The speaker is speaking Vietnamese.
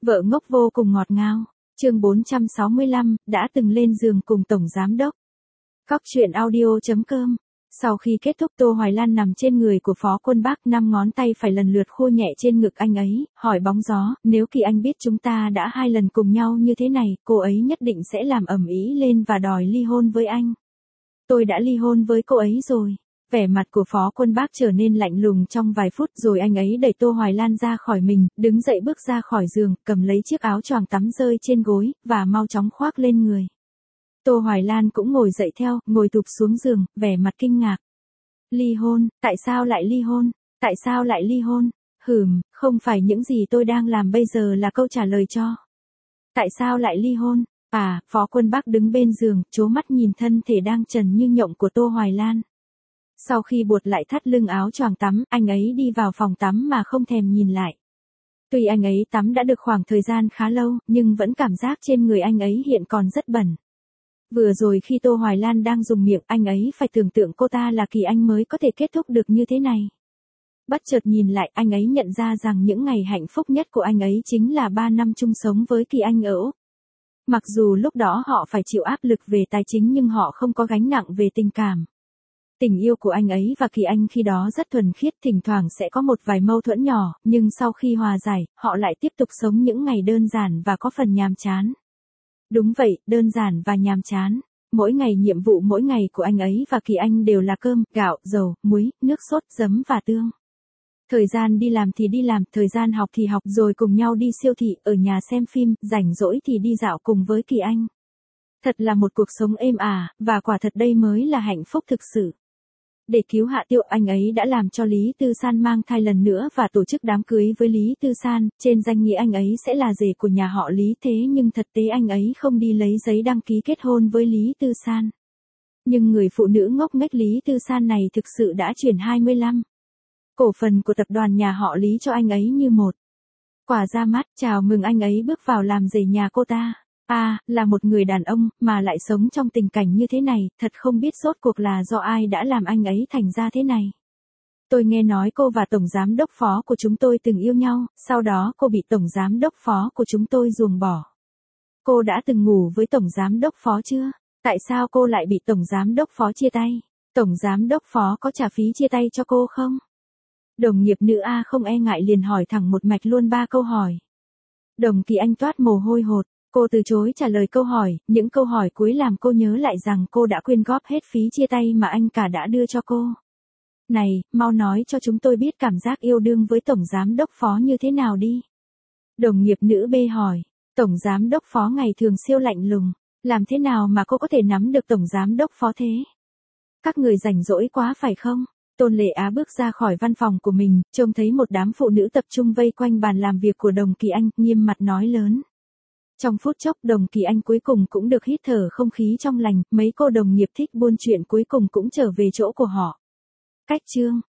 Vợ ngốc vô cùng ngọt ngào. Chương 465, đã từng lên giường cùng tổng giám đốc. Cóc truyện audio.com. Sau khi kết thúc, Tô Hoài Lan nằm trên người của Phó Quân Bác, 5 ngón tay phải lần lượt khua nhẹ trên ngực anh ấy, hỏi bóng gió, nếu Kỳ Anh biết chúng ta đã 2 lần cùng nhau như thế này, cô ấy nhất định sẽ làm ầm ĩ lên và đòi ly hôn với anh. Tôi đã ly hôn với cô ấy rồi. Vẻ mặt của Phó Quân Bác trở nên lạnh lùng trong vài phút, rồi anh ấy đẩy Tô Hoài Lan ra khỏi mình, đứng dậy bước ra khỏi giường, cầm lấy chiếc áo choàng tắm rơi trên gối, và mau chóng khoác lên người. Tô Hoài Lan cũng ngồi dậy theo, ngồi thụp xuống giường, vẻ mặt kinh ngạc. Ly hôn, tại sao lại ly hôn? Tại sao lại ly hôn? Không phải những gì tôi đang làm bây giờ là câu trả lời cho. Tại sao lại ly hôn? Phó Quân Bác đứng bên giường, trố mắt nhìn thân thể đang trần như nhộng của Tô Hoài Lan. Sau khi buộc lại thắt lưng áo choàng tắm, anh ấy đi vào phòng tắm mà không thèm nhìn lại. Tuy anh ấy tắm đã được khoảng thời gian khá lâu, nhưng vẫn cảm giác trên người anh ấy hiện còn rất bẩn. Vừa rồi khi Tô Hoài Lan đang dùng miệng, anh ấy phải tưởng tượng cô ta là Kỳ Anh mới có thể kết thúc được như thế này. Bất chợt nhìn lại, anh ấy nhận ra rằng những ngày hạnh phúc nhất của anh ấy chính là 3 năm chung sống với Kỳ Anh ở Úc. Mặc dù lúc đó họ phải chịu áp lực về tài chính nhưng họ không có gánh nặng về tình cảm. Tình yêu của anh ấy và Kỳ Anh khi đó rất thuần khiết, thỉnh thoảng sẽ có một vài mâu thuẫn nhỏ, nhưng sau khi hòa giải, họ lại tiếp tục sống những ngày đơn giản và có phần nhàm chán. Đúng vậy, đơn giản và nhàm chán. Mỗi ngày nhiệm vụ mỗi ngày của anh ấy và Kỳ Anh đều là cơm, gạo, dầu, muối, nước sốt, giấm và tương. Thời gian đi làm thì đi làm, thời gian học thì học, rồi cùng nhau đi siêu thị, ở nhà xem phim, rảnh rỗi thì đi dạo cùng với Kỳ Anh. Thật là một cuộc sống êm ả, và quả thật đây mới là hạnh phúc thực sự. Để cứu Hạ Tiệu, anh ấy đã làm cho Lý Tư San mang thai lần nữa và tổ chức đám cưới với Lý Tư San, trên danh nghĩa anh ấy sẽ là rể của nhà họ Lý, thế nhưng thực tế anh ấy không đi lấy giấy đăng ký kết hôn với Lý Tư San. Nhưng người phụ nữ ngốc nghếch Lý Tư San này thực sự đã chuyển 25 cổ phần của tập đoàn nhà họ Lý cho anh ấy như một quả ra mắt, chào mừng anh ấy bước vào làm rể nhà cô ta. Là một người đàn ông, mà lại sống trong tình cảnh như thế này, thật không biết rốt cuộc là do ai đã làm anh ấy thành ra thế này. Tôi nghe nói cô và tổng giám đốc Phó của chúng tôi từng yêu nhau, sau đó cô bị tổng giám đốc Phó của chúng tôi ruồng bỏ. Cô đã từng ngủ với tổng giám đốc Phó chưa? Tại sao cô lại bị tổng giám đốc Phó chia tay? Tổng giám đốc Phó có trả phí chia tay cho cô không? Đồng nghiệp nữ A không e ngại liền hỏi thẳng một mạch luôn 3 câu hỏi. Đồng Kỳ Anh toát mồ hôi hột. Cô từ chối trả lời câu hỏi, những câu hỏi cuối làm cô nhớ lại rằng cô đã quyên góp hết phí chia tay mà anh cả đã đưa cho cô. Này, mau nói cho chúng tôi biết cảm giác yêu đương với tổng giám đốc Phó như thế nào đi. Đồng nghiệp nữ B hỏi, tổng giám đốc Phó ngày thường siêu lạnh lùng, làm thế nào mà cô có thể nắm được tổng giám đốc Phó thế? Các người rảnh rỗi quá phải không? Tôn Lệ Á bước ra khỏi văn phòng của mình, trông thấy một đám phụ nữ tập trung vây quanh bàn làm việc của Đồng Kỳ Anh, nghiêm mặt nói lớn. Trong phút chốc, Đồng Kỳ Anh cuối cùng cũng được hít thở không khí trong lành, mấy cô đồng nghiệp thích buôn chuyện cuối cùng cũng trở về chỗ của họ. Cách chương